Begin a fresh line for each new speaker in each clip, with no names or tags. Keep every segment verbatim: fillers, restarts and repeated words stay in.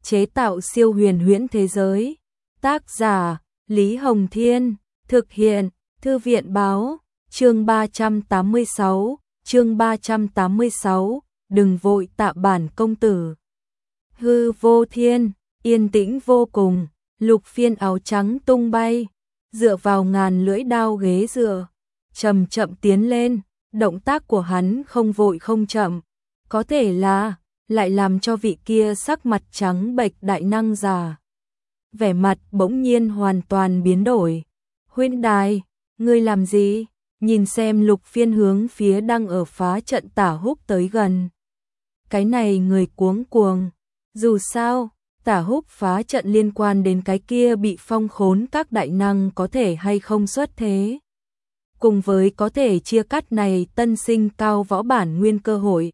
chế tạo siêu huyền huyễn thế giới. Tác giả Lý Hồng Thiên, thực hiện Thư viện Báo. Chương ba trăm tám mươi sáu, chương ba trăm tám mươi sáu, đừng vội tạ bản công tử. Hư vô thiên, yên tĩnh vô cùng, Lục Phiên áo trắng tung bay, dựa vào ngàn lưỡi đao ghế dựa, chậm chậm tiến lên, động tác của hắn không vội không chậm, có thể là lại làm cho vị kia sắc mặt trắng bệch đại năng già. Vẻ mặt bỗng nhiên hoàn toàn biến đổi. Huynh đài, ngươi làm gì? Nhìn xem Lục Phiên hướng phía đang ở phá trận Tả Húc tới gần. Cái này người cuống cuồng. Dù sao, Tả Húc phá trận liên quan đến cái kia bị phong khốn các đại năng có thể hay không xuất thế. Cùng với có thể chia cắt này tân sinh cao võ bản nguyên cơ hội.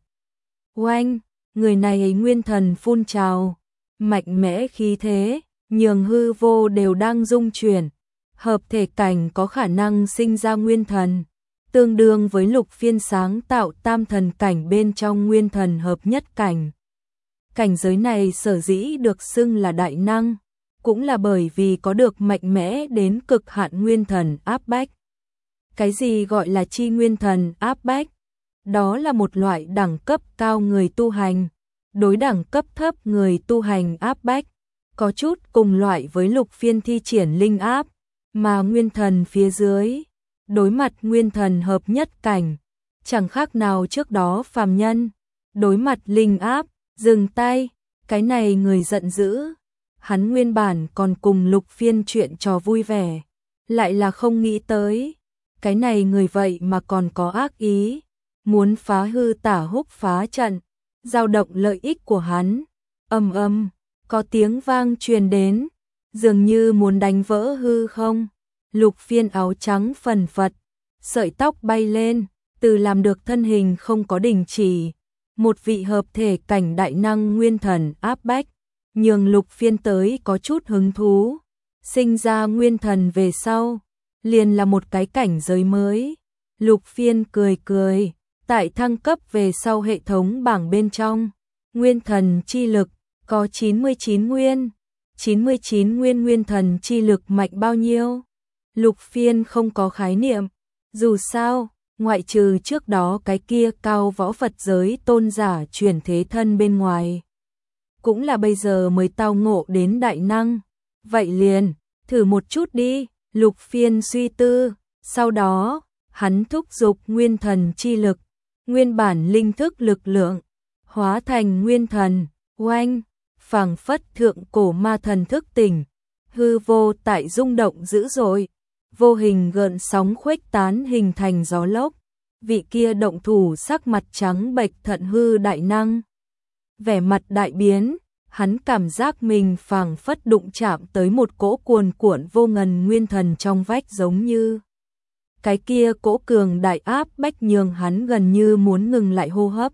Oanh, người này nguyên thần phun trào, mạnh mẽ khí thế, nhường hư vô đều đang rung chuyển. Hợp thể cảnh có khả năng sinh ra nguyên thần, tương đương với Lục Phiên sáng tạo tam thần cảnh bên trong nguyên thần hợp nhất cảnh. Cảnh giới này sở dĩ được xưng là đại năng, cũng là bởi vì có được mạnh mẽ đến cực hạn nguyên thần áp bách. Cái gì gọi là chi nguyên thần áp bách? Đó là một loại đẳng cấp cao người tu hành, đối đẳng cấp thấp người tu hành áp bách, có chút cùng loại với Lục Phiên thi triển linh áp, mà nguyên thần phía dưới, đối mặt nguyên thần hợp nhất cảnh, chẳng khác nào trước đó phàm nhân, đối mặt linh áp, dừng tay, cái này người giận dữ, hắn nguyên bản còn cùng Lục Phiên chuyện trò vui vẻ, lại là không nghĩ tới, cái này người vậy mà còn có ác ý, muốn phá hư Tả Húc phá trận, dao động lợi ích của hắn. Ầm ầm, có tiếng vang truyền đến, dường như muốn đánh vỡ hư không. Lục Phiên áo trắng phần phật, sợi tóc bay lên, từ làm được thân hình không có đình chỉ. Một vị hợp thể cảnh đại năng nguyên thần áp bách, nhường Lục Phiên tới có chút hứng thú. Sinh ra nguyên thần về sau, liền là một cái cảnh giới mới. Lục Phiên cười cười, tại thăng cấp về sau hệ thống bảng bên trong, nguyên thần chi lực có chín mươi chín nguyên, chín mươi chín nguyên nguyên thần chi lực mạnh bao nhiêu? Lục Phiên không có khái niệm, dù sao, ngoại trừ trước đó cái kia cao võ Phật giới tôn giả chuyển thế thân bên ngoài. Cũng là bây giờ mới tao ngộ đến đại năng. Vậy liền, thử một chút đi, Lục Phiên suy tư, sau đó, hắn thúc giục nguyên thần chi lực, nguyên bản linh thức lực lượng, hóa thành nguyên thần, oanh, phảng phất thượng cổ ma thần thức tỉnh, hư vô tại rung động dữ dội, vô hình gợn sóng khuếch tán hình thành gió lốc, vị kia động thủ sắc mặt trắng bệch thận hư đại năng. Vẻ mặt đại biến, hắn cảm giác mình phảng phất đụng chạm tới một cỗ cuồn cuộn vô ngần nguyên thần trong vách giống như. Cái kia cỗ cường đại áp bách nhường hắn gần như muốn ngừng lại hô hấp.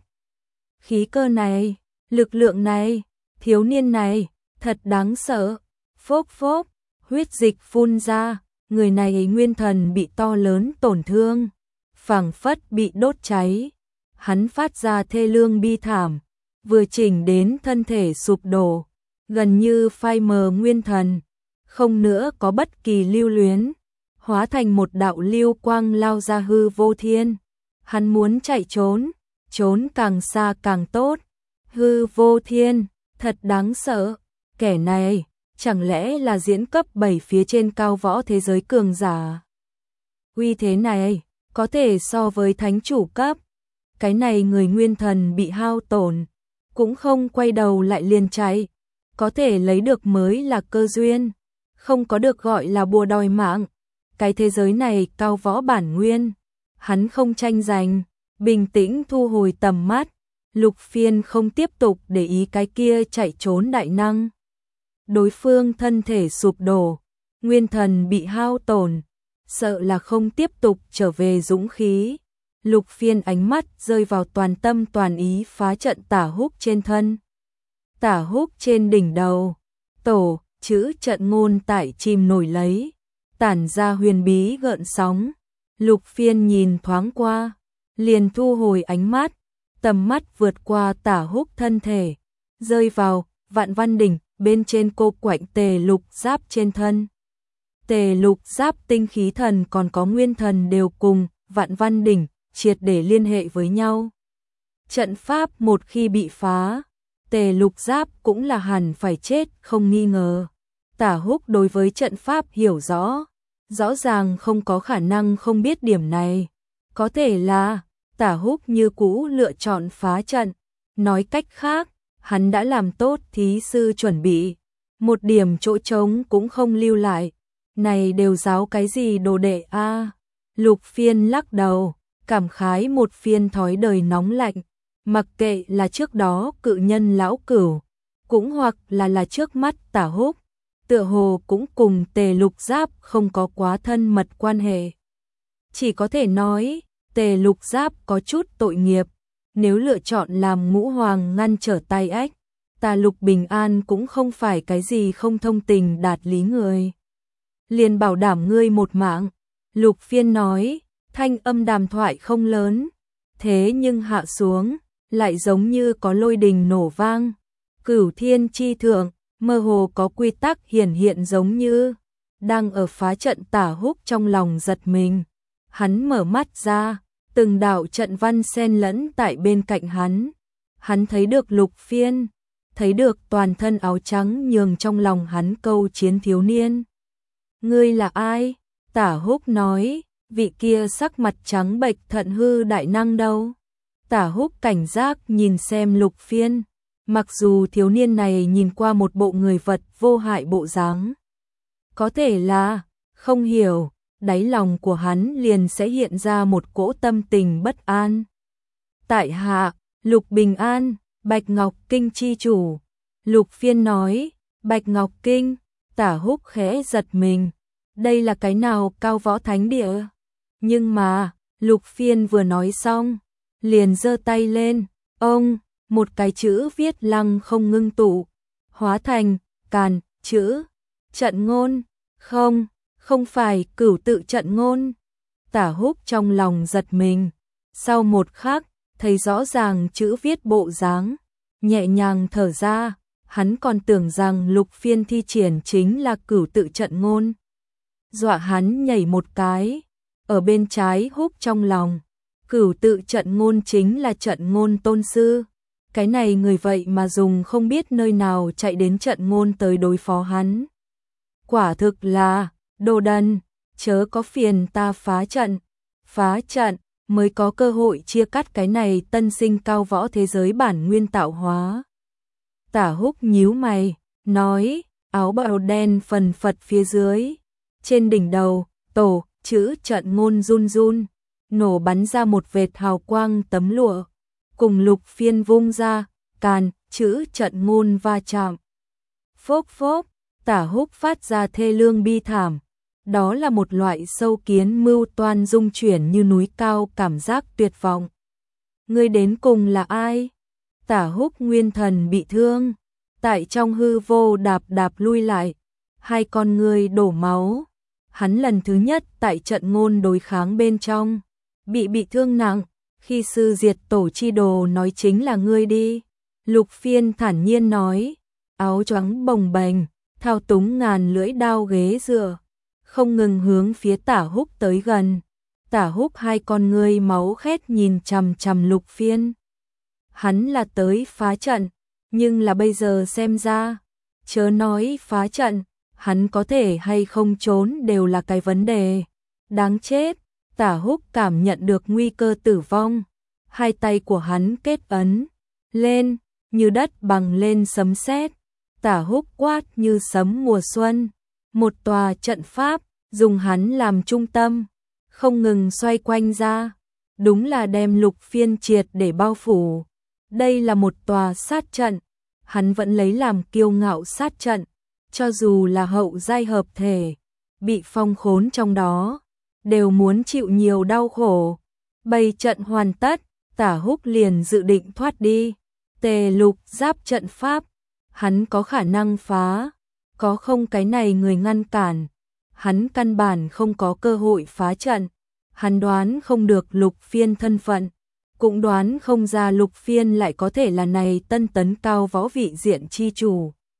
Khí cơ này, lực lượng này, thiếu niên này, thật đáng sợ. Phốc phốc, huyết dịch phun ra, người này nguyên thần bị to lớn tổn thương, phảng phất bị đốt cháy. Hắn phát ra thê lương bi thảm, vừa chỉnh đến thân thể sụp đổ, gần như phai mờ nguyên thần, không nữa có bất kỳ lưu luyến, hóa thành một đạo lưu quang lao ra hư vô thiên. Hắn muốn chạy trốn, trốn càng xa càng tốt. Hư vô thiên, thật đáng sợ, kẻ này, chẳng lẽ là diễn cấp bảy phía trên cao võ thế giới cường giả. Uy thế này, có thể so với thánh chủ cấp. Cái này người nguyên thần bị hao tổn, cũng không quay đầu lại liền chạy, có thể lấy được mới là cơ duyên, không có được gọi là bùa đòi mạng. Cái thế giới này cao võ bản nguyên, hắn không tranh giành, bình tĩnh thu hồi tầm mắt. Lục Phiên không tiếp tục để ý cái kia chạy trốn đại năng. Đối phương thân thể sụp đổ, nguyên thần bị hao tổn, sợ là không tiếp tục trở về dũng khí. Lục Phiên ánh mắt rơi vào toàn tâm toàn ý phá trận Tả Húc trên thân. Tả Húc trên đỉnh đầu, tổ, chữ trận ngôn tại chìm nổi lấy, tản ra huyền bí gợn sóng. Lục Phiên nhìn thoáng qua, liền thu hồi ánh mắt, tầm mắt vượt qua Tả Húc thân thể, rơi vào Vạn Văn Đỉnh, bên trên cô quạnh tề lục giáp trên thân. Tề lục giáp tinh khí thần còn có nguyên thần đều cùng Vạn Văn đỉnh triệt để liên hệ với nhau. Trận pháp một khi bị phá, tề lục giáp cũng là hẳn phải chết không nghi ngờ. Tả Húc đối với trận pháp hiểu rõ, rõ ràng không có khả năng không biết điểm này. Có thể là Tả Húc như cũ lựa chọn phá trận. Nói cách khác, hắn đã làm tốt thí sư chuẩn bị, một điểm chỗ trống cũng không lưu lại. Này đều giáo cái gì đồ đệ a? À? Lục Phiên lắc đầu, cảm khái một phiên thói đời nóng lạnh. Mặc kệ là trước đó cự nhân lão cửu, cũng hoặc là là trước mắt Tả Húc, tựa hồ cũng cùng tề lục giáp không có quá thân mật quan hệ. Chỉ có thể nói, tề lục giáp có chút tội nghiệp, nếu lựa chọn làm ngũ hoàng ngăn trở tay ách, ta Lục Bình An cũng không phải cái gì không thông tình đạt lý người. Liền bảo đảm ngươi một mạng, Lục Phiên nói, thanh âm đàm thoại không lớn, thế nhưng hạ xuống, lại giống như có lôi đình nổ vang. Cửu thiên chi thượng, mơ hồ có quy tắc hiển hiện giống như đang ở phá trận. Tả Húc trong lòng giật mình, hắn mở mắt ra, từng đạo trận văn xen lẫn tại bên cạnh hắn. Hắn thấy được Lục Phiên, thấy được toàn thân áo trắng nhường trong lòng hắn câu chiến thiếu niên. Ngươi là ai? Tả Húc nói, vị kia sắc mặt trắng bệch thận hư đại năng đâu? Tả Húc cảnh giác nhìn xem Lục Phiên, mặc dù thiếu niên này nhìn qua một bộ người vật vô hại bộ dáng, có thể là không hiểu, đáy lòng của hắn liền sẽ hiện ra một cỗ tâm tình bất an. Tại hạ, Lục Bình An, Bạch Ngọc Kinh chi chủ. Lục Phiên nói, Bạch Ngọc Kinh. Tả Húc khẽ giật mình, đây là cái nào cao võ thánh địa? Nhưng mà, Lục Phiên vừa nói xong, liền giơ tay lên, ông, một cái chữ viết lăng không ngưng tụ, hóa thành càn chữ, trận ngôn. Không, không phải cửu tự trận ngôn. Tả Húc trong lòng giật mình, sau một khắc, thấy rõ ràng chữ viết bộ dáng, nhẹ nhàng thở ra, hắn còn tưởng rằng Lục Phiên thi triển chính là cửu tự trận ngôn. Dọa hắn nhảy một cái, ở bên trái Húc trong lòng, cửu tự trận ngôn chính là trận ngôn tôn sư. Cái này người vậy mà dùng không biết nơi nào chạy đến trận ngôn tới đối phó hắn. Quả thực là đồ đần, chớ có phiền ta phá trận. Phá trận mới có cơ hội chia cắt cái này tân sinh cao võ thế giới bản nguyên tạo hóa. Tả Húc nhíu mày, nói, áo bào đen phần phật phía dưới. Trên đỉnh đầu, tổ, chữ trận ngôn run run, nổ bắn ra một vệt hào quang tấm lụa. Cùng Lục Phiên vung ra, càn, chữ trận ngôn va chạm. Phốc phốc, Tả Húc phát ra thê lương bi thảm. Đó là một loại sâu kiến mưu toan dung chuyển như núi cao cảm giác tuyệt vọng. Ngươi đến cùng là ai? Tả Húc nguyên thần bị thương, tại trong hư vô đạp đạp lui lại, hai con ngươi đổ máu. Hắn lần thứ nhất tại trận ngôn đối kháng bên trong, bị bị thương nặng, khi sư diệt tổ chi đồ nói chính là ngươi đi. Lục Phiên thản nhiên nói, áo choáng bồng bềnh, thao túng ngàn lưỡi đao ghế dựa, không ngừng hướng phía Tả Húc tới gần. Tả Húc hai con ngươi máu khét nhìn chằm chằm Lục Phiên. Hắn là tới phá trận, nhưng là bây giờ xem ra, chớ nói phá trận, hắn có thể hay không trốn đều là cái vấn đề. Đáng chết, Tả Húc cảm nhận được nguy cơ tử vong. Hai tay của hắn kết ấn lên, như đất bằng lên sấm sét. Tả Húc quát như sấm mùa xuân. Một tòa trận pháp, dùng hắn làm trung tâm, không ngừng xoay quanh ra. Đúng là đem Lục Phiên triệt để bao phủ. Đây là một tòa sát trận, hắn vẫn lấy làm kiêu ngạo sát trận. Cho dù là hậu giai hợp thể, bị phong khốn trong đó, đều muốn chịu nhiều đau khổ. Bày trận hoàn tất, Tả Húc liền dự định thoát đi. Tề lục giáp trận pháp, hắn có khả năng phá, có không cái này người ngăn cản, hắn căn bản không có cơ hội phá trận. Hắn đoán không được Lục Phiên thân phận, cũng đoán không ra Lục Phiên lại có thể là này tân tấn cao võ vị diện chi chủ.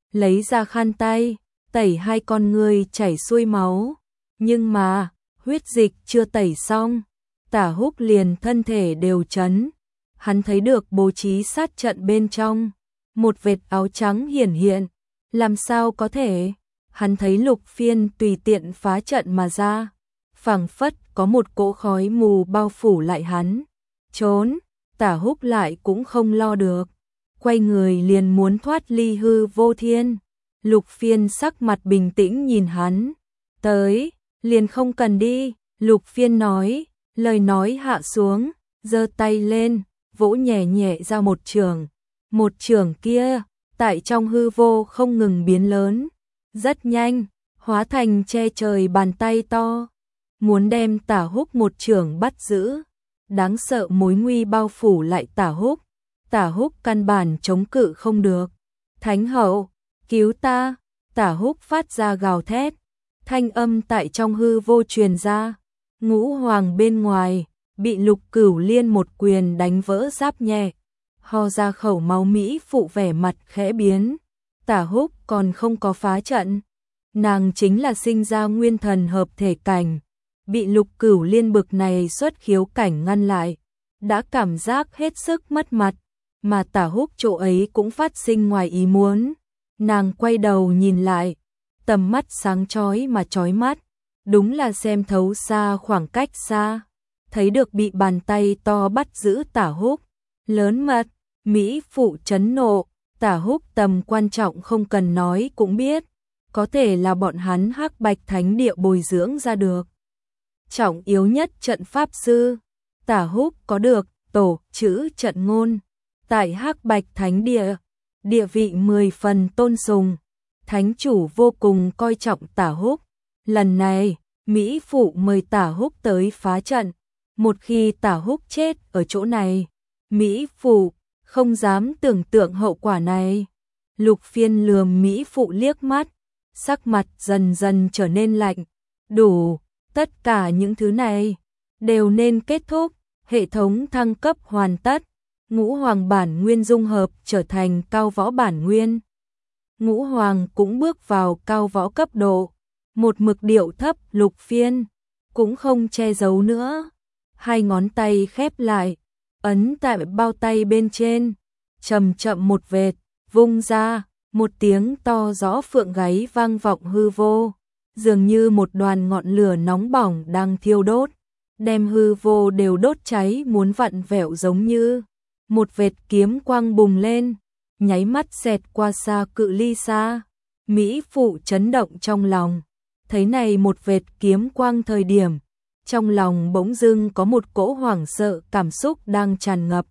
lấy ra khăn tay, tẩy hai con ngươi chảy xuôi máu. Nhưng mà, huyết dịch chưa tẩy xong, Tả Húc liền thân thể đều chấn. Hắn thấy được bố trí sát trận bên trong, một vệt áo trắng hiển hiện. Làm sao có thể? Hắn thấy Lục Phiên tùy tiện phá trận mà ra, phảng phất có một cỗ khói mù bao phủ lại hắn. Trốn, Tả Húc lại cũng không lo được, quay người liền muốn thoát ly hư vô thiên. Lục Phiên sắc mặt bình tĩnh nhìn hắn, tới, liền không cần đi. Lục Phiên nói, lời nói hạ xuống, giơ tay lên, vỗ nhẹ nhẹ ra một trường. Một trường kia, tại trong hư vô không ngừng biến lớn, rất nhanh, hóa thành che trời bàn tay to, muốn đem Tả Húc một trường bắt giữ. Đáng sợ mối nguy bao phủ lại Tả Húc, Tả Húc căn bản chống cự không được. Thánh hậu, cứu ta! Tả Húc phát ra gào thét, thanh âm tại trong hư vô truyền ra. Ngũ Hoàng bên ngoài, bị Lục Cửu Liên một quyền đánh vỡ giáp nhẹ, ho ra khẩu máu. Mỹ phụ vẻ mặt khẽ biến, Tả Húc còn không có phá trận, nàng chính là sinh ra nguyên thần hợp thể cảnh, bị Lục Cửu Liên bực này xuất khiếu cảnh ngăn lại, đã cảm giác hết sức mất mặt, mà Tả Húc chỗ ấy cũng phát sinh ngoài ý muốn. Nàng quay đầu nhìn lại, tầm mắt sáng chói mà chói mắt, đúng là xem thấu xa khoảng cách xa, thấy được bị bàn tay to bắt giữ Tả Húc. Lớn mật, Mỹ phụ chấn nộ, Tả Húc tầm quan trọng không cần nói cũng biết, có thể là bọn hắn Hắc Bạch Thánh Địa bồi dưỡng ra được. Trọng yếu nhất trận pháp sư, Tả Húc có được tổ chữ trận ngôn, tại Hắc Bạch Thánh Địa, địa vị mười phần tôn sùng, thánh chủ vô cùng coi trọng Tả Húc. Lần này, Mỹ phụ mời Tả Húc tới phá trận, một khi Tả Húc chết ở chỗ này, Mỹ phụ không dám tưởng tượng hậu quả này. Lục Phiên lườm Mỹ phụ liếc mắt, sắc mặt dần dần trở nên lạnh. Đủ, tất cả những thứ này đều nên kết thúc. Hệ thống thăng cấp hoàn tất, Ngũ Hoàng bản nguyên dung hợp trở thành cao võ bản nguyên. Ngũ Hoàng cũng bước vào cao võ cấp độ, một mực điệu thấp. Lục Phiên cũng không che giấu nữa, hai ngón tay khép lại, ấn tại bao tay bên trên, chậm chậm một vệt, vung ra, một tiếng to rõ phượng gáy vang vọng hư vô, dường như một đoàn ngọn lửa nóng bỏng đang thiêu đốt, đem hư vô đều đốt cháy muốn vặn vẹo. Giống như một vệt kiếm quang bùng lên, nháy mắt xẹt qua xa cự ly xa. Mỹ phụ chấn động trong lòng, thấy này một vệt kiếm quang thời điểm, trong lòng bỗng dưng có một cỗ hoảng sợ cảm xúc đang tràn ngập.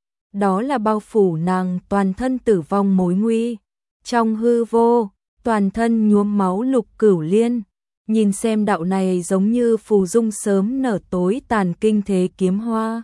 Đó là bao phủ nàng toàn thân tử vong mối nguy. Trong hư vô, toàn thân nhuốm máu Lục Cửu Liên, nhìn xem đạo này giống như phù dung sớm nở tối tàn kinh thế kiếm hoa.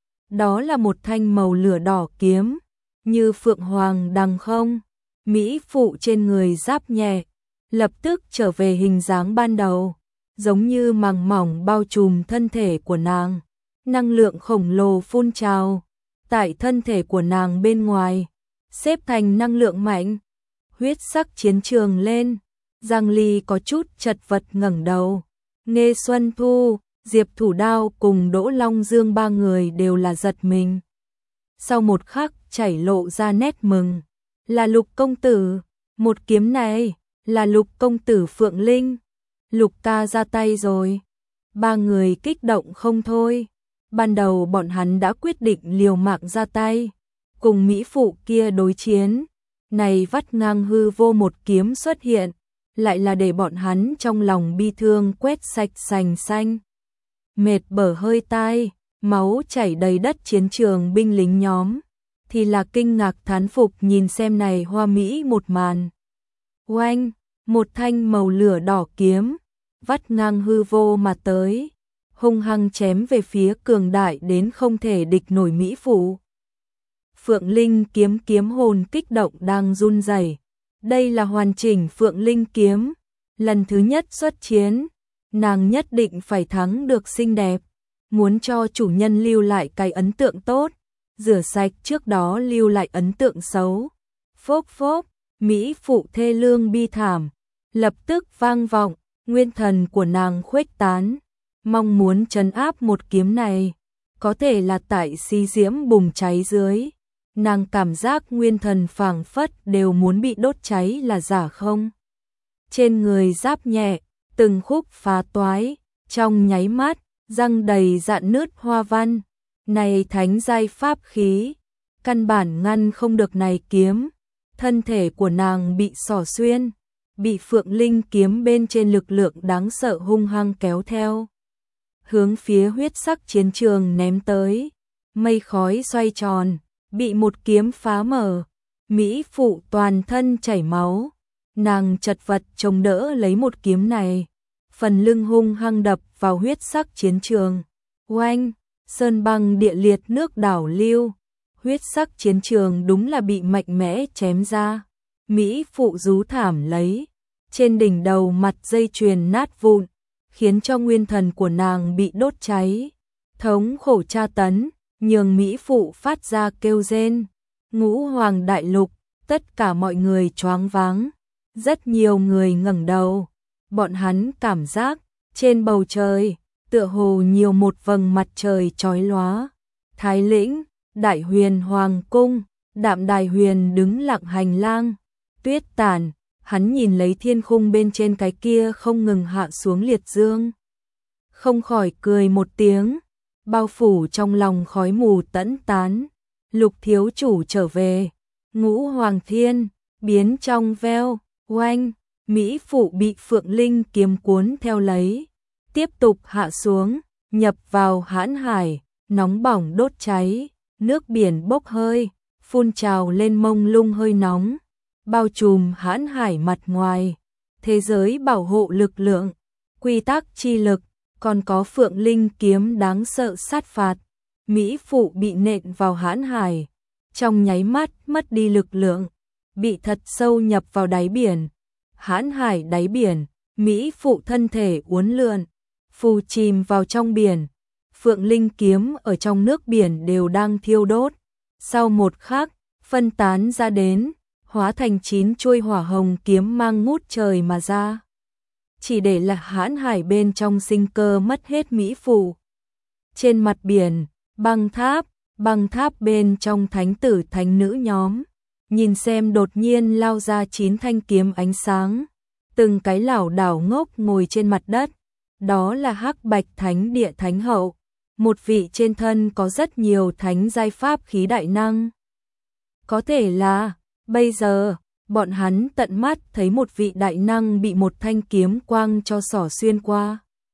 Đó là một thanh màu lửa đỏ kiếm, như phượng hoàng đằng không. Mỹ phụ trên người giáp nhẹ, lập tức trở về hình dáng ban đầu, giống như màng mỏng bao trùm thân thể của nàng. Năng lượng khổng lồ phun trào, tại thân thể của nàng bên ngoài, xếp thành năng lượng mạnh. Huyết sắc chiến trường lên, Giang Ly có chút chật vật ngẩng đầu. Nghê Xuân Thu, Diệp Thủ Đao cùng Đỗ Long Dương ba người đều là giật mình. Sau một khắc chảy lộ ra nét mừng. Là Lục công tử, một kiếm này là Lục công tử Phượng Linh. Lục ca ra tay rồi. Ba người kích động không thôi. Ban đầu bọn hắn đã quyết định liều mạng ra tay, cùng Mỹ phụ kia đối chiến. Này vắt ngang hư vô một kiếm xuất hiện, lại là để bọn hắn trong lòng bi thương quét sạch sành xanh. Mệt bở hơi tai, máu chảy đầy đất. Chiến trường binh lính nhóm thì là kinh ngạc thán phục nhìn xem này hoa mỹ một màn. Oanh, một thanh màu lửa đỏ kiếm vắt ngang hư vô mà tới, hung hăng chém về phía cường đại đến không thể địch nổi Mỹ phụ. Phượng Linh kiếm kiếm hồn kích động đang run rẩy. Đây là hoàn chỉnh Phượng Linh kiếm, lần thứ nhất xuất chiến, nàng nhất định phải thắng được xinh đẹp, muốn cho chủ nhân lưu lại cái ấn tượng tốt, rửa sạch trước đó lưu lại ấn tượng xấu. Phốc phốc, Mỹ phụ thê lương bi thảm, lập tức vang vọng, nguyên thần của nàng khuếch tán, mong muốn trấn áp một kiếm này, có thể là tại xí diễm bùng cháy dưới, nàng cảm giác nguyên thần phảng phất đều muốn bị đốt cháy là giả không. Trên người giáp nhẹ, từng khúc phá toái, trong nháy mắt, răng đầy rạn nứt hoa văn, này thánh giai pháp khí, căn bản ngăn không được này kiếm, thân thể của nàng bị xỏ xuyên, bị Phượng Linh kiếm bên trên lực lượng đáng sợ hung hăng kéo theo. Hướng phía huyết sắc chiến trường ném tới, mây khói xoay tròn, bị một kiếm phá mở, Mỹ phụ toàn thân chảy máu, nàng chật vật chống đỡ lấy một kiếm này, phần lưng hung hăng đập vào huyết sắc chiến trường, oanh, sơn băng địa liệt nước đảo lưu, huyết sắc chiến trường đúng là bị mạnh mẽ chém ra, Mỹ phụ rú thảm lấy, trên đỉnh đầu mặt dây chuyền nát vụn, khiến cho nguyên thần của nàng bị đốt cháy, thống khổ tra tấn, nhường Mỹ phụ phát ra kêu rên, ngũ hoàng đại lục, tất cả mọi người choáng váng, rất nhiều người ngẩng đầu, bọn hắn cảm giác, trên bầu trời, tựa hồ nhiều một vầng mặt trời chói lóa, Thái Lĩnh, Đại Huyền Hoàng Cung, Đạm Đài Huyền đứng lặng hành lang, tuyết tàn, hắn nhìn lấy thiên khung bên trên cái kia không ngừng hạ xuống liệt dương. Không khỏi cười một tiếng, bao phủ trong lòng khói mù tẫn tán, Lục thiếu chủ trở về, ngũ hoàng thiên, biến trong veo, oanh, Mỹ phụ bị Phượng Linh kiếm cuốn theo lấy, tiếp tục hạ xuống, nhập vào hãn hải, nóng bỏng đốt cháy, nước biển bốc hơi, phun trào lên mông lung hơi nóng, bao trùm hãn hải mặt ngoài, thế giới bảo hộ lực lượng, quy tắc chi lực, còn có Phượng Linh kiếm đáng sợ sát phạt, Mỹ phụ bị nện vào hãn hải, trong nháy mắt mất đi lực lượng, bị thật sâu nhập vào đáy biển, hãn hải đáy biển, Mỹ phụ thân thể uốn lượn, phù chìm vào trong biển, Phượng Linh kiếm ở trong nước biển đều đang thiêu đốt, sau một khắc, phân tán ra đến, hóa thành chín chuôi hỏa hồng kiếm mang ngút trời mà ra. Chỉ để là hãn hải bên trong sinh cơ mất hết Mỹ phụ. Trên mặt biển, băng tháp, băng tháp bên trong thánh tử thánh nữ nhóm, nhìn xem đột nhiên lao ra chín thanh kiếm ánh sáng, từng cái lảo đảo ngốc ngồi trên mặt đất, đó là Hắc Bạch Thánh Địa Thánh Hậu, một vị trên thân có rất nhiều thánh giai pháp khí đại năng. Có thể là, bây giờ, bọn hắn tận mắt thấy một vị đại năng bị một thanh kiếm quang cho xỏ xuyên qua,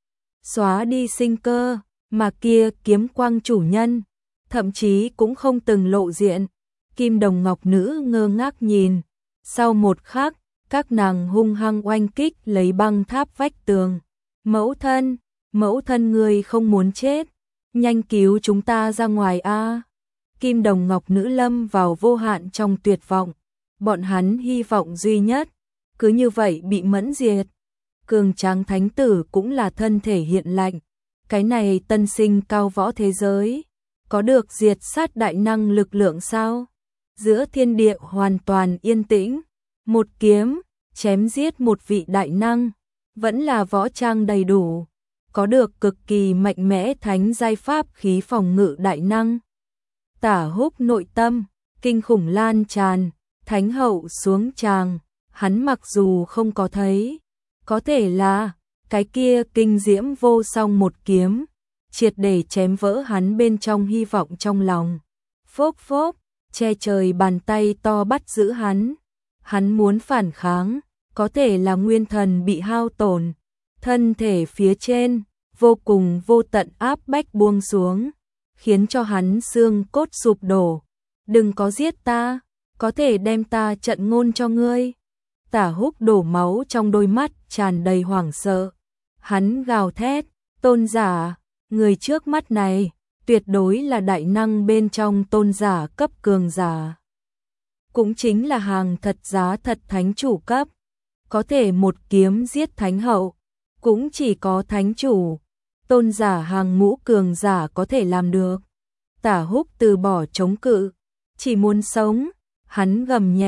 xóa đi sinh cơ, mà kia kiếm quang chủ nhân, thậm chí cũng không từng lộ diện. Kim đồng ngọc nữ ngơ ngác nhìn, sau một khắc, các nàng hung hăng oanh kích lấy băng tháp vách tường. Mẫu thân, mẫu thân người không muốn chết, nhanh cứu chúng ta ra ngoài a. Kim đồng ngọc nữ lâm vào vô hạn trong tuyệt vọng, bọn hắn hy vọng duy nhất, cứ như vậy bị mẫn diệt. Cường tráng thánh tử cũng là thân thể hiện lạnh, cái này tân sinh cao võ thế giới, có được diệt sát đại năng lực lượng sao? Giữa thiên địa hoàn toàn yên tĩnh, một kiếm, chém giết một vị đại năng, vẫn là võ trang đầy đủ, có được cực kỳ mạnh mẽ thánh giai pháp khí phòng ngự đại năng. Tả Húc nội tâm, kinh khủng lan tràn, thánh hậu xuống tràng, hắn mặc dù không có thấy, có thể là, cái kia kinh diễm vô song một kiếm, triệt để chém vỡ hắn bên trong hy vọng trong lòng. Phốc phốc, che trời bàn tay to bắt giữ hắn, hắn muốn phản kháng, có thể là nguyên thần bị hao tổn, thân thể phía trên, vô cùng vô tận áp bách buông xuống, khiến cho hắn xương cốt sụp đổ. Đừng có giết ta, có thể đem ta trận ngôn cho ngươi. Tả Húc đổ máu trong đôi mắt tràn đầy hoảng sợ. Hắn gào thét, tôn giả, người trước mắt này, tuyệt đối là đại năng bên trong tôn giả cấp cường giả. Cũng chính là hàng thật giá thật thánh chủ cấp. Có thể một kiếm giết thánh hậu, cũng chỉ có thánh chủ, tôn giả hàng ngũ cường giả có thể làm được. Tả Húc từ bỏ chống cự, chỉ muốn sống, hắn gầm nhẹ,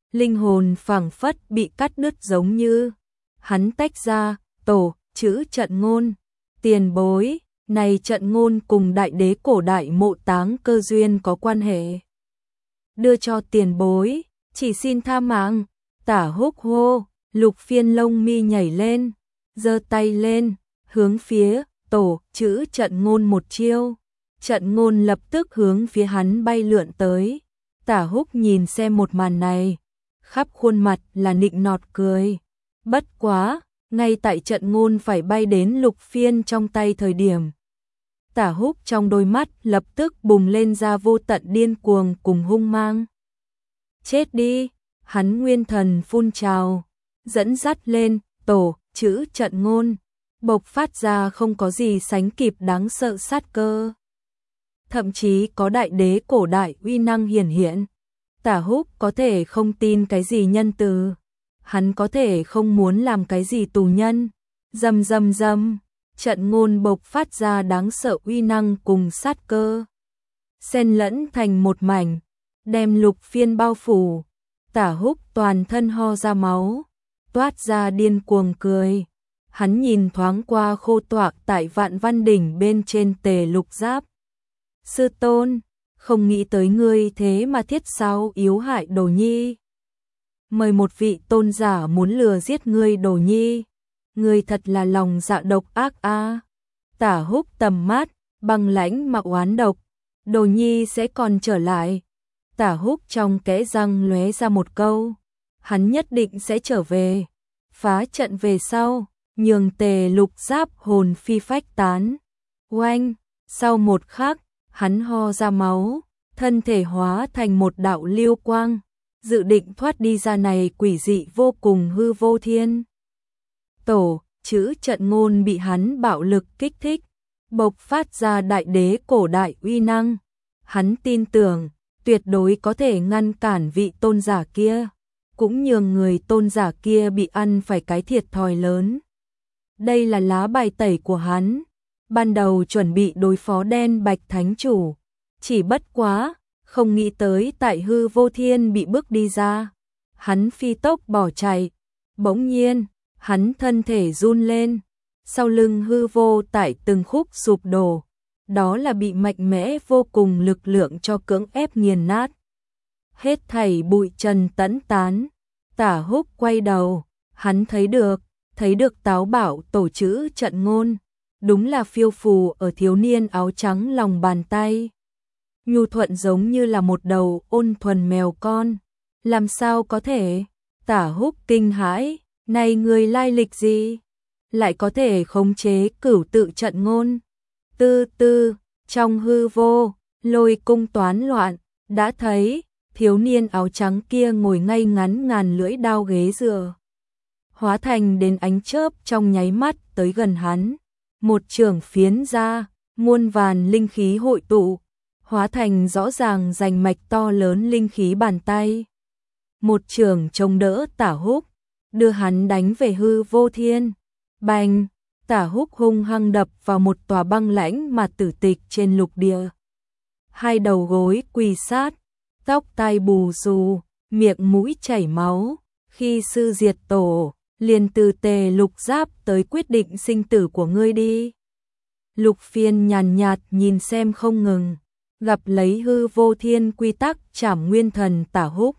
linh hồn phảng phất bị cắt đứt giống như. Hắn tách ra, tổ, chữ trận ngôn, tiền bối, này trận ngôn cùng đại đế cổ đại Mộ Táng Cơ duyên có quan hệ. Đưa cho tiền bối, chỉ xin tha mạng. Tả Húc hô, Lục Phiên lông mi nhảy lên, giơ tay lên, hướng phía tổ, chữ trận ngôn một chiêu. Trận ngôn lập tức hướng phía hắn bay lượn tới. Tả Húc nhìn xem một màn này, khắp khuôn mặt là nịnh nọt cười. Bất quá, ngay tại trận ngôn phải bay đến Lục Phiên trong tay thời điểm, Tả Húc trong đôi mắt lập tức bùng lên ra vô tận điên cuồng cùng hung mang. Chết đi, hắn nguyên thần phun trào, dẫn dắt lên, tổ, chữ trận ngôn, bộc phát ra không có gì sánh kịp đáng sợ sát cơ. Thậm chí có đại đế cổ đại uy năng hiển hiện. Tả Húc có thể không tin cái gì nhân từ, hắn có thể không muốn làm cái gì tù nhân. Dầm dầm dầm, trận ngôn bộc phát ra đáng sợ uy năng cùng sát cơ, xen lẫn thành một mảnh, đem Lục Phiên bao phủ. Tả Húc toàn thân ho ra máu, toát ra điên cuồng cười. Hắn nhìn thoáng qua khô toạc tại Vạn Văn đỉnh bên trên Tề Lục Giáp. Sư tôn, không nghĩ tới ngươi thế mà thiết sao yếu hại Đồ Nhi. Mời một vị tôn giả muốn lừa giết ngươi Đồ Nhi. Ngươi thật là lòng dạ độc ác a. À. Tả Húc tầm mắt, băng lãnh mà oán độc. Đồ Nhi sẽ còn trở lại. Tả Húc trong kẽ răng lóe ra một câu. Hắn nhất định sẽ trở về. Phá trận về sau, nhường Tề Lục Giáp hồn phi phách tán. Oanh, sau một khắc, hắn ho ra máu, thân thể hóa thành một đạo lưu quang, dự định thoát đi ra này quỷ dị vô cùng hư vô thiên. Tổ, chữ trận ngôn bị hắn bạo lực kích thích, bộc phát ra đại đế cổ đại uy năng. Hắn tin tưởng, tuyệt đối có thể ngăn cản vị tôn giả kia, cũng nhường người tôn giả kia bị ăn phải cái thiệt thòi lớn. Đây là lá bài tẩy của hắn. Ban đầu chuẩn bị đối phó đen bạch thánh chủ, chỉ bất quá, không nghĩ tới tại hư vô thiên bị bước đi ra. Hắn phi tốc bỏ chạy, bỗng nhiên, hắn thân thể run lên, sau lưng hư vô tại từng khúc sụp đổ, đó là bị mạnh mẽ vô cùng lực lượng cho cưỡng ép nghiền nát. Hết thảy bụi trần tẫn tán, Tả Húc quay đầu, hắn thấy được, thấy được táo bảo tổ chữ trận ngôn. Đúng là phiêu phù ở thiếu niên áo trắng lòng bàn tay. Nhu thuận giống như là một đầu ôn thuần mèo con. Làm sao có thể? Tả Húc kinh hãi, này người lai lịch gì? Lại có thể khống chế cửu tự trận ngôn. Tư tư, trong hư vô, lôi cung toán loạn, đã thấy, thiếu niên áo trắng kia ngồi ngay ngắn ngàn lưỡi đao ghế dựa. Hóa thành đến ánh chớp trong nháy mắt tới gần hắn. Một trường phiến ra, muôn vàn linh khí hội tụ, hóa thành rõ ràng rành mạch to lớn linh khí bàn tay. Một trường chống đỡ Tả Húc, đưa hắn đánh về hư vô thiên. Bành, Tả Húc hung hăng đập vào một tòa băng lãnh mà tử tịch trên lục địa. Hai đầu gối quỳ sát, tóc tai bù xù, miệng mũi chảy máu. Khi sư diệt tổ, liền từ Tề Lục Giáp tới quyết định sinh tử của ngươi đi. Lục Phiên nhàn nhạt nhìn xem không ngừng, gặp lấy hư vô thiên quy tắc trảm nguyên thần Tả Húc.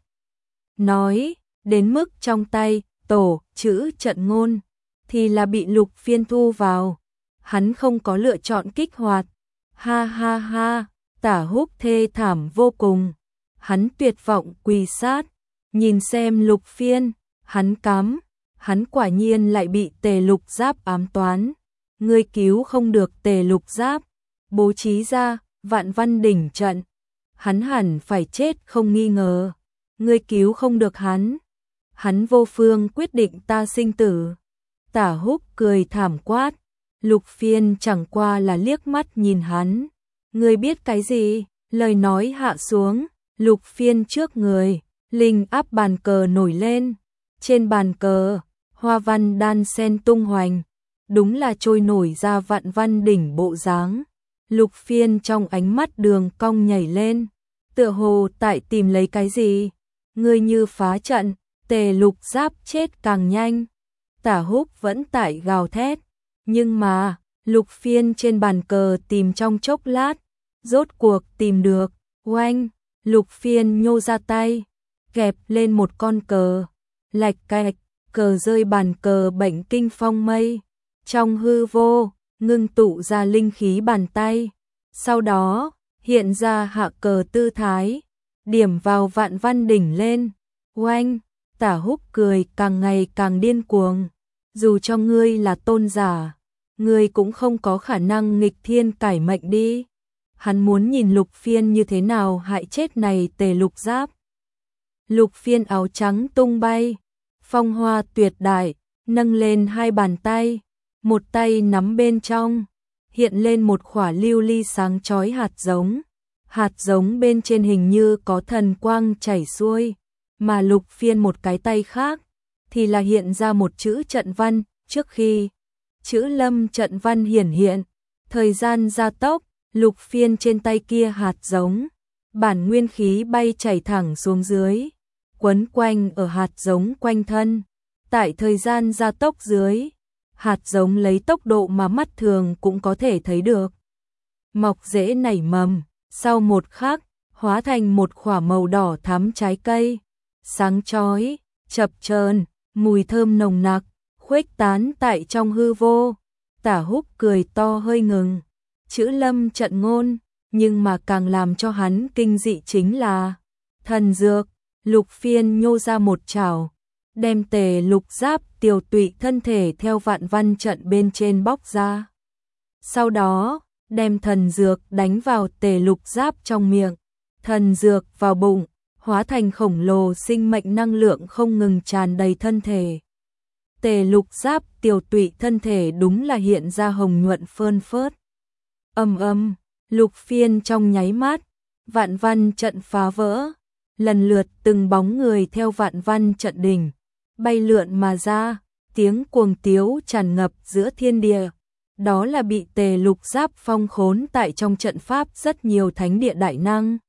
Nói, đến mức trong tay, tổ, chữ trận ngôn, thì là bị Lục Phiên thu vào. Hắn không có lựa chọn kích hoạt. Ha ha ha, Tả Húc thê thảm vô cùng. Hắn tuyệt vọng quỳ sát, nhìn xem Lục Phiên, hắn cắm. Hắn quả nhiên lại bị Tề Lục Giáp ám toán. Ngươi cứu không được Tề Lục Giáp, bố trí ra Vạn Văn đỉnh trận. Hắn hẳn phải chết không nghi ngờ. Ngươi cứu không được hắn. Hắn vô phương quyết định ta sinh tử. Tả Húc cười thảm quát. Lục Phiên chẳng qua là liếc mắt nhìn hắn. Ngươi biết cái gì? Lời nói hạ xuống. Lục Phiên trước người, linh áp bàn cờ nổi lên. Trên bàn cờ, hoa văn đan sen tung hoành, đúng là trôi nổi ra Vạn Văn đỉnh bộ dáng. Lục Phiên trong ánh mắt đường cong nhảy lên, tựa hồ tại tìm lấy cái gì. ngươi như phá trận, Tề Lục Giáp chết càng nhanh. Tả Húc vẫn tại gào thét, nhưng mà, Lục Phiên trên bàn cờ tìm trong chốc lát, rốt cuộc tìm được, oanh, Lục Phiên nhô ra tay, kẹp lên một con cờ, lạch cạch, cờ rơi bàn cờ bệnh kinh phong mây, trong hư vô, ngưng tụ ra linh khí bàn tay, sau đó, hiện ra hạ cờ tư thái, điểm vào Vạn Văn đỉnh lên, oanh, Tả Húc cười càng ngày càng điên cuồng, dù cho ngươi là tôn giả, ngươi cũng không có khả năng nghịch thiên cải mệnh đi. Hắn muốn nhìn Lục Phiên như thế nào hại chết này Tề Lục Giáp. Lục Phiên áo trắng tung bay, phong hoa tuyệt đại, nâng lên hai bàn tay, một tay nắm bên trong, hiện lên một khỏa lưu ly sáng chói hạt giống. Hạt giống bên trên hình như có thần quang chảy xuôi, mà Lục Phiên một cái tay khác thì là hiện ra một chữ trận văn, trước khi chữ lâm trận văn hiển hiện, thời gian gia tốc, Lục Phiên trên tay kia hạt giống, bản nguyên khí bay chảy thẳng xuống dưới, quấn quanh ở hạt giống quanh thân, tại thời gian gia tốc dưới, hạt giống lấy tốc độ mà mắt thường cũng có thể thấy được, mọc rễ nảy mầm, sau một khắc, hóa thành một quả màu đỏ thắm trái cây, sáng chói, chập chờn, mùi thơm nồng nặc, khuếch tán tại trong hư vô. Tả Húc cười to hơi ngừng, chữ lâm trận ngôn, nhưng mà càng làm cho hắn kinh dị chính là thần dược. Lục Phiên nhô ra một chảo, đem Tề Lục Giáp tiều tụy thân thể theo Vạn Văn trận bên trên bóc ra. Sau đó, đem thần dược đánh vào Tề Lục Giáp trong miệng, thần dược vào bụng, hóa thành khổng lồ sinh mệnh năng lượng không ngừng tràn đầy thân thể. Tề Lục Giáp tiều tụy thân thể đúng là hiện ra hồng nhuận phơn phớt. Âm âm, Lục Phiên trong nháy mắt, Vạn Văn trận phá vỡ, lần lượt từng bóng người theo Vạn Văn trận đỉnh, bay lượn mà ra, tiếng cuồng tiếu tràn ngập giữa thiên địa. Đó là bị Tề Lục Giáp phong khốn tại trong trận pháp rất nhiều thánh địa đại năng.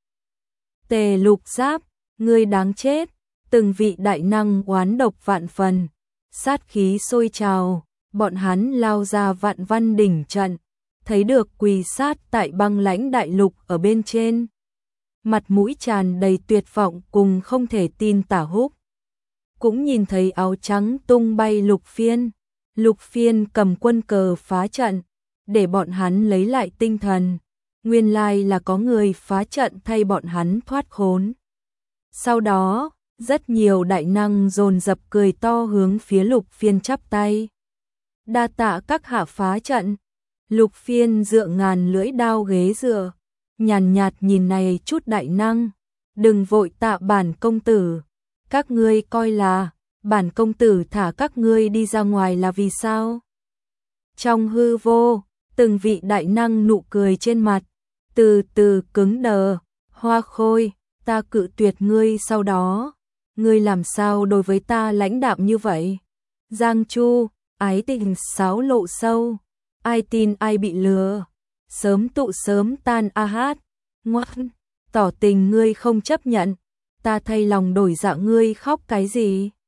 Tề Lục Giáp, ngươi đáng chết, từng vị đại năng oán độc vạn phần, sát khí sôi trào, bọn hắn lao ra Vạn Văn đỉnh trận, thấy được quỳ sát tại băng lãnh đại lục ở bên trên. Mặt mũi tràn đầy tuyệt vọng cùng không thể tin Tả Húc. Cũng nhìn thấy áo trắng tung bay Lục Phiên. Lục Phiên cầm quân cờ phá trận, để bọn hắn lấy lại tinh thần. Nguyên lai là có người phá trận thay bọn hắn thoát khốn. Sau đó, rất nhiều đại năng dồn dập cười to hướng phía Lục Phiên chắp tay. Đa tạ các hạ phá trận. Lục Phiên dựa ngàn lưỡi đao ghế dựa, nhàn nhạt nhìn này chút đại năng. Đừng vội tạ bản công tử. Các ngươi coi là bản công tử thả các ngươi đi ra ngoài là vì sao? Trong hư vô, từng vị đại năng nụ cười trên mặt, từ từ cứng đờ. Hoa Khôi, ta cự tuyệt ngươi sau đó, ngươi làm sao đối với ta lãnh đạm như vậy? Giang Chu, ái tình sáo lộ sâu, ai tin ai bị lừa, sớm tụ sớm tan a hát, ngoan, tỏ tình ngươi không chấp nhận, ta thay lòng đổi dạ ngươi khóc cái gì?